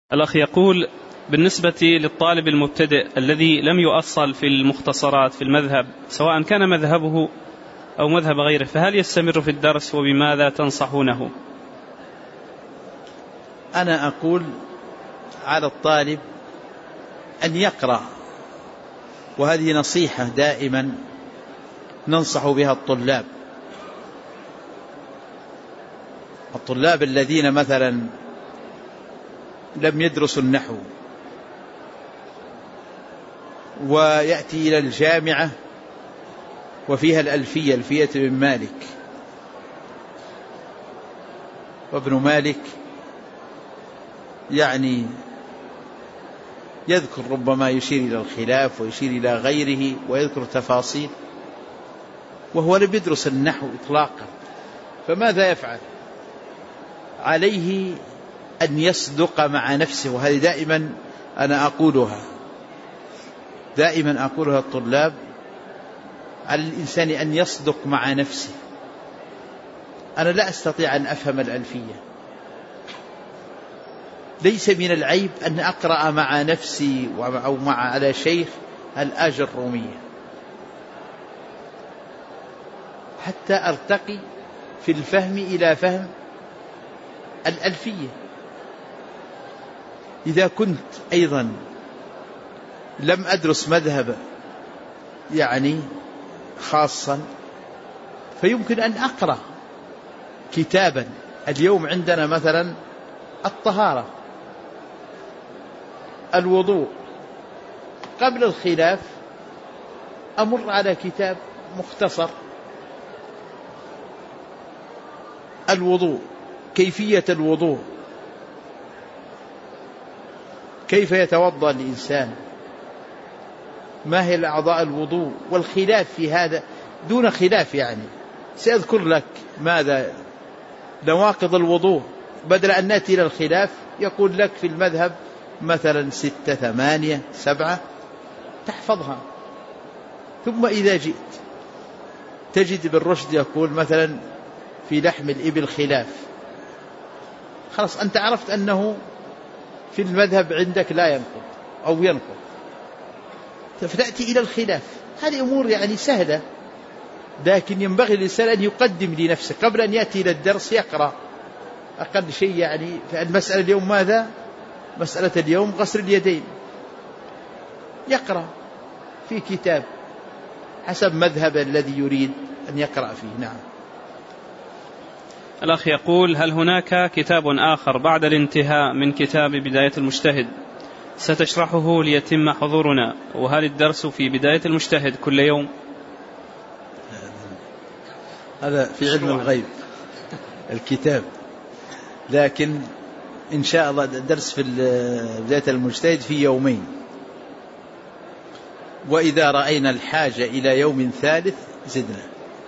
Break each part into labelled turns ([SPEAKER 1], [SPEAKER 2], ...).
[SPEAKER 1] الأخ يقول: بالنسبة للطالب المبتدئ الذي لم يؤصل في المختصرات في المذهب سواء كان مذهبه أو مذهب غيره، فهل يستمر في الدرس وبماذا تنصحونه؟
[SPEAKER 2] أنا أقول على الطالب أن يقرأ، وهذه نصيحة دائما ننصح بها الطلاب الذين مثلا لم يدرسوا النحو ويأتي إلى الجامعة وفيها الألفية بن مالك، وابن مالك يعني يذكر ربما يشير إلى الخلاف ويشير إلى غيره ويذكر تفاصيل، وهو لم يدرس النحو إطلاقا، فماذا يفعل؟ عليه أن يصدق مع نفسه، وهذه دائما أنا أقولها الطلاب، على الإنسان أن يصدق مع نفسه. أنا لا أستطيع أن أفهم الألفية، ليس من العيب أن أقرأ مع نفسي أو على شيخ الآج الرومية حتى أرتقي في الفهم إلى فهم الألفية. إذا كنت أيضا لم أدرس مذهب يعني خاصا، فيمكن أن أقرأ كتابا. اليوم عندنا مثلا الطهارة، الوضوء، قبل الخلاف أمر على كتاب مختصر الوضوء، كيفية الوضوء، كيف يتوضأ الإنسان، ما هي الأعضاء الوضوء، والخلاف في هذا دون خلاف، يعني سأذكر لك ماذا نواقض الوضوء، بدل أن نأتي إلى الخلاف يقول لك في المذهب مثلا 6 8 7 تحفظها. ثم إذا جئت تجد بالرشد يقول مثلا في لحم الإبل خلاف، خلاص أنت عرفت أنه في المذهب عندك لا ينقض أو ينقض، فتأتي إلى الخلاف. هذه أمور يعني سهلة، لكن ينبغي للإنسان أن يقدم لنفسه قبل أن يأتي إلى الدرس يقرأ أقل شيء. يعني المسألة اليوم ماذا؟ مسألة اليوم غسل اليدين، يقرأ في كتاب حسب مذهب الذي يريد أن يقرأ فيه. نعم.
[SPEAKER 1] الأخ يقول: هل هناك كتاب آخر بعد الانتهاء من كتاب بداية المجتهد ستشرحه ليتم حضورنا؟ وهل الدرس في بداية المجتهد كل يوم؟
[SPEAKER 2] هذا في علم الغيب الكتاب، لكن إن شاء الله الدرس في بداية المجتهد في يومين، وإذا رأينا الحاجة إلى يوم ثالث زدنا،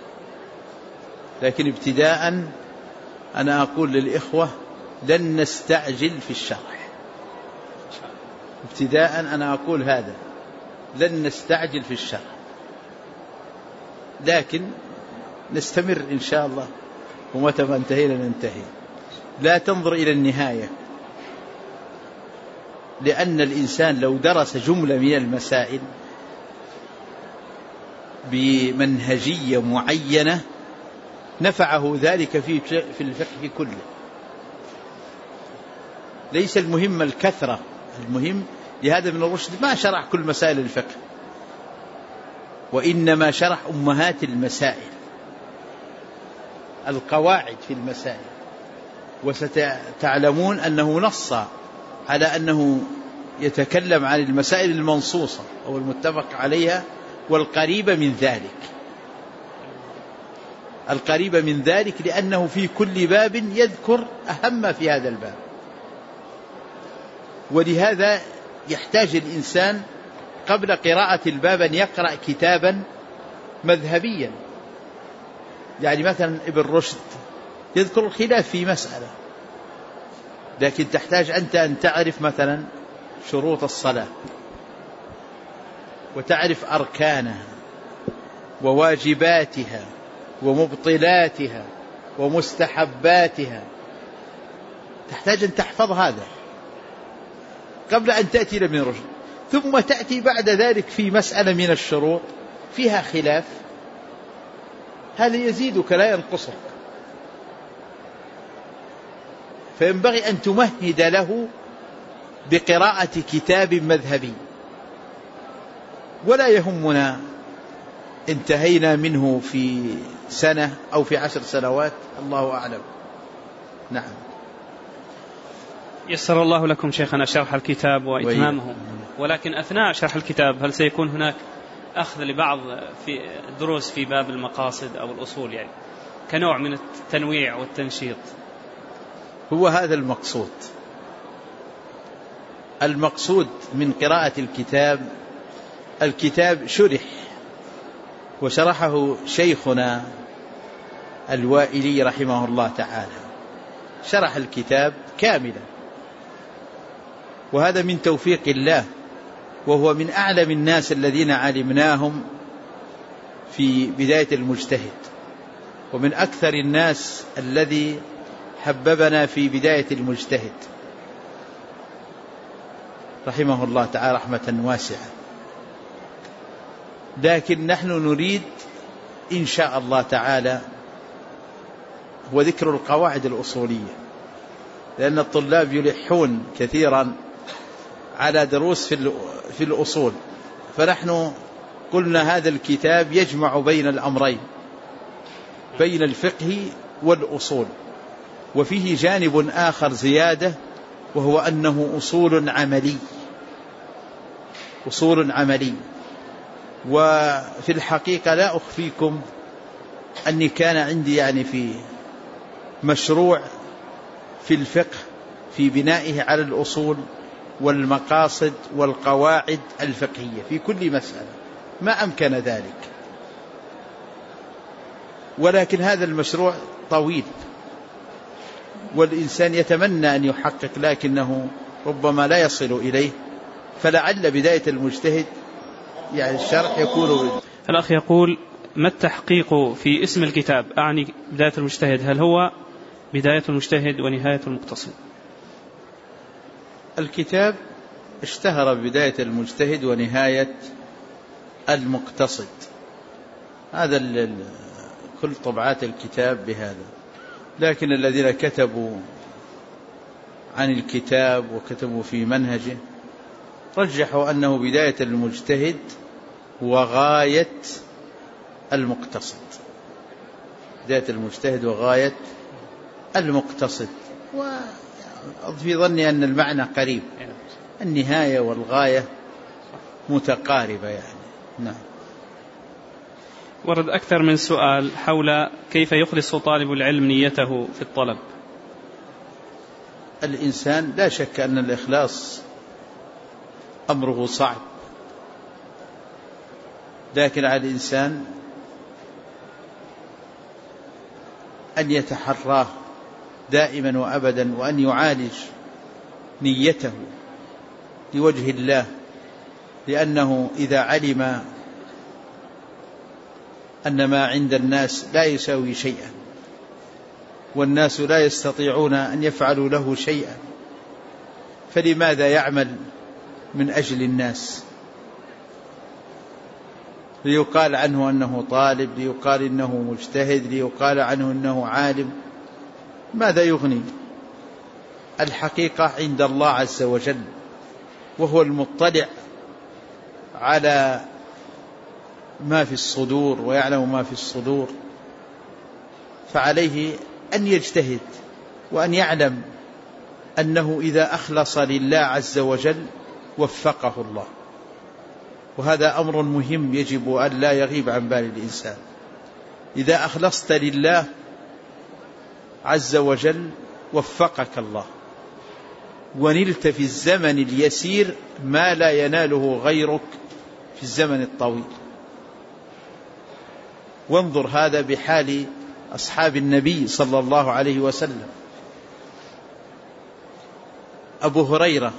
[SPEAKER 2] لكن ابتداء أنا أقول للإخوة لن نستعجل في الشرح. ابتداء أنا أقول هذا، لن نستعجل في الشرح، لكن نستمر إن شاء الله، ومتى ما انتهينا ننتهي. لا تنظر إلى النهاية، لأن الإنسان لو درس جملة من المسائل بمنهجية معينة نفعه ذلك في الفقه كله. ليس المهم الكثرة، المهم لهذا من الرشد ما شرح كل مسائل الفقه، وإنما شرح أمهات المسائل، القواعد في المسائل. وستعلمون أنه نص على أنه يتكلم عن المسائل المنصوصة أو المتفق عليها والقريبة من ذلك، القريبة من ذلك، لأنه في كل باب يذكر أهم ما في هذا الباب. ولهذا يحتاج الإنسان قبل قراءة الباب أن يقرأ كتابا مذهبيا. يعني مثلا ابن رشد يذكر الخلاف في مسألة، لكن تحتاج أنت أن تعرف مثلا شروط الصلاة، وتعرف أركانها وواجباتها ومبطلاتها ومستحباتها، تحتاج أن تحفظ هذا. قبل أن تأتي من رشد، ثم تأتي بعد ذلك في مسألة من الشروط فيها خلاف، هذا يزيدك لا ينقصك. فينبغي أن تمهد له بقراءة كتاب مذهبي، ولا يهمنا انتهينا منه في سنة أو في 10 سنوات، الله أعلم. نعم.
[SPEAKER 1] يسر الله لكم شيخنا شرح الكتاب وإتمامه، ولكن أثناء شرح الكتاب هل سيكون هناك أخذ لبعض في دروس في باب المقاصد أو الأصول، يعني كنوع من التنويع والتنشيط؟
[SPEAKER 2] هو هذا المقصود. المقصود من قراءة الكتاب، الكتاب شرح وشرحه شيخنا الوائلي رحمه الله تعالى، شرح الكتاب كاملا، وهذا من توفيق الله، وهو من أعلم الناس الذين علمناهم في بداية المجتهد، ومن أكثر الناس الذي حببنا في بداية المجتهد رحمه الله تعالى رحمة واسعة. لكن نحن نريد إن شاء الله تعالى وذكر القواعد الأصولية، لأن الطلاب يلحون كثيرا على دروس في الأصول، فنحن قلنا هذا الكتاب يجمع بين الأمرين، بين الفقه والأصول، وفيه جانب آخر زيادة، وهو أنه أصول عملي، أصول عملي. وفي الحقيقة لا أخفيكم أني كان عندي يعني في مشروع في الفقه في بنائه على الأصول والمقاصد والقواعد الفقهية في كل مسألة، ما أمكن ذلك، ولكن هذا المشروع طويل والإنسان يتمنى أن يحقق، لكنه ربما لا يصل إليه، فلعل بداية المجتهد يعني الشرح يكون.
[SPEAKER 1] الأخ يقول: ما التحقيق في اسم الكتاب؟ أعني بداية المجتهد، هل هو بداية المجتهد ونهاية المقتصد؟
[SPEAKER 2] الكتاب اشتهر ببداية المجتهد ونهاية المقتصد، هذا كل طبعات الكتاب بهذا. لكن الذين كتبوا عن الكتاب وكتبوا في منهجه رجحوا أنه بداية المجتهد وغاية المقتصد، بداية المجتهد وغاية المقتصد. وفي ظني أن المعنى قريب، النهاية والغاية متقاربة يعني. نعم.
[SPEAKER 1] ورد أكثر من سؤال حول كيف يخلص طالب العلم نيته في الطلب.
[SPEAKER 2] الإنسان لا شك أن الإخلاص أمره صعب، لكن على الإنسان أن يتحراه دائما وأبدا، وأن يعالج نيته لوجه الله، لأنه إذا علم أن ما عند الناس لا يساوي شيئا، والناس لا يستطيعون أن يفعلوا له شيئا، فلماذا يعمل من أجل الناس؟ ليقال عنه أنه طالب، ليقال إنه مجتهد، ليقال عنه أنه عالم، ماذا يغني؟ الحقيقة عند الله عز وجل، وهو المطلع على ما في الصدور ويعلم ما في الصدور، فعليه أن يجتهد وأن يعلم أنه إذا أخلص لله عز وجل وفقه الله، وهذا أمر مهم يجب أن لا يغيب عن بال الإنسان. إذا أخلصت لله عز وجل وفقك الله، ونلت في الزمن اليسير ما لا يناله غيرك في الزمن الطويل. وانظر هذا بحال أصحاب النبي صلى الله عليه وسلم. أبو هريرة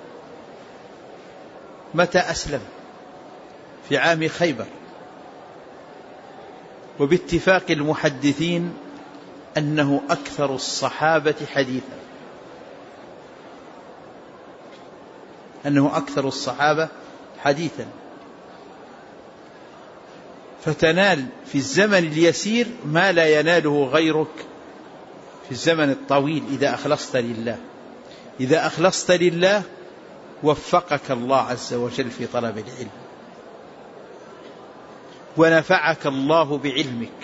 [SPEAKER 2] متى أسلم؟ في عام خيبر، وباتفاق المحدثين أنه أكثر الصحابة حديثا. أنه أكثر الصحابة حديثا، فتنال في الزمن اليسير ما لا يناله غيرك في الزمن الطويل إذا أخلصت لله. إذا أخلصت لله وفقك الله عز وجل في طلب العلم، ونفعك الله بعلمك،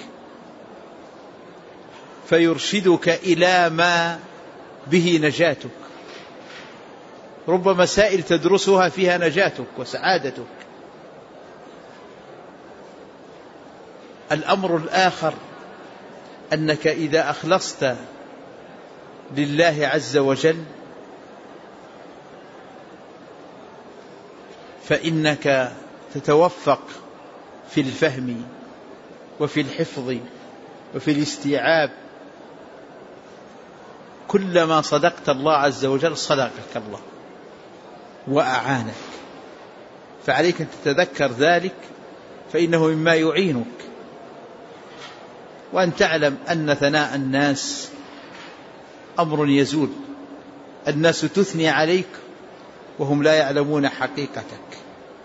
[SPEAKER 2] فيرشدك إلى ما به نجاتك. رب مسائل تدرسها فيها نجاتك وسعادتك. الأمر الآخر أنك إذا أخلصت لله عز وجل فإنك تتوفق في الفهم وفي الحفظ وفي الاستيعاب. كلما صدقت الله عز وجل صدقك الله وأعانك، فعليك أن تتذكر ذلك، فإنه مما يعينك. وأن تعلم أن ثناء الناس أمر يزول، الناس تثني عليك وهم لا يعلمون حقيقتك،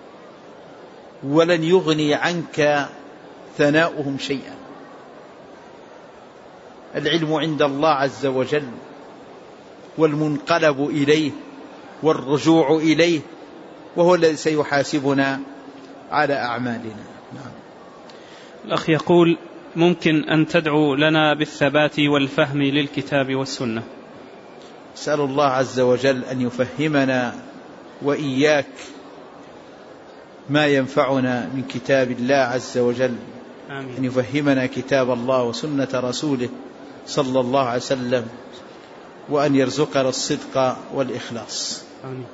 [SPEAKER 2] ولن يغني عنك ثناؤهم شيئا. العلم عند الله عز وجل، والمنقلب إليه والرجوع إليه، وهو الذي سيحاسبنا على أعمالنا. نعم.
[SPEAKER 1] الأخ يقول: ممكن أن تدعو لنا بالثبات والفهم للكتاب والسنة؟
[SPEAKER 2] أسأل الله عز وجل أن يفهمنا وإياك ما ينفعنا من كتاب الله عز وجل.
[SPEAKER 1] آمين.
[SPEAKER 2] أن يفهمنا كتاب الله وسنة رسوله صلى الله عليه وسلم، وأن يرزقنا الصدق والإخلاص.
[SPEAKER 1] آمين.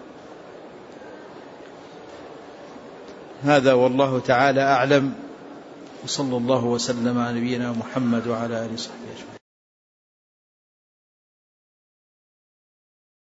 [SPEAKER 2] هذا والله تعالى أعلم، وصلى الله وسلم على نبينا محمد وعلى آله وصحبه أجمعين.